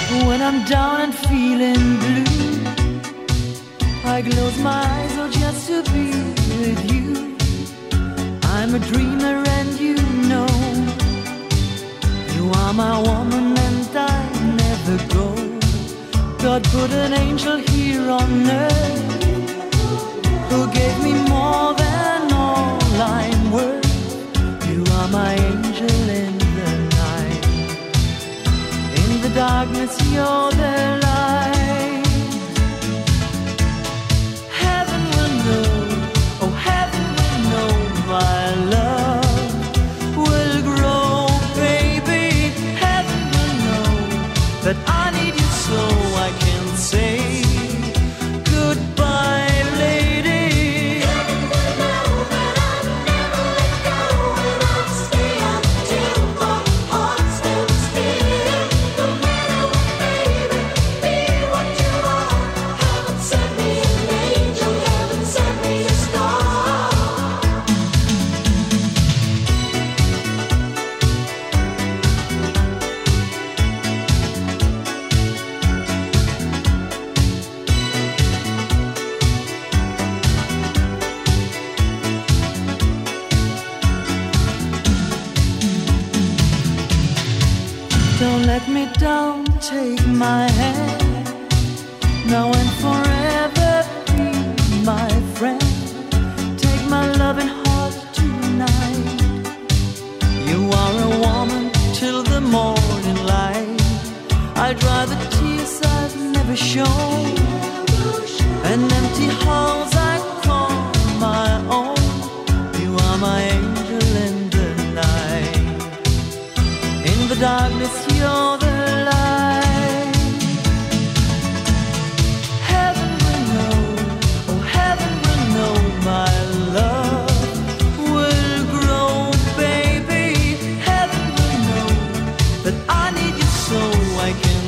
When I'm down and feeling blue, I close my eyes oh just to be with you. I'm a dreamer and you know, you are my woman and I never go. God put an angel here on earth who gave me more than all I'm worth. You are my angel in the night. In the darkness you're the light. Heaven will know, oh heaven will know, my love will grow, baby. Heaven will know that I need you so I can say goodbye, lady. Heaven will know that I'll never let go, and I'll stay until my heart stands still. No matter what, baby, be what you are. Heaven sent me an angel, heaven sent me a star. Don't let me down, take my hand, now and forever be my friend. Take my loving heart tonight. You are a woman till the morning light. I dry the tears I've never shown, and empty halls I call my own. You are my angel in the night. In the darkness you're the light. Heaven will know, oh heaven will know, my love will grow, baby. Heaven will know that I need you so I can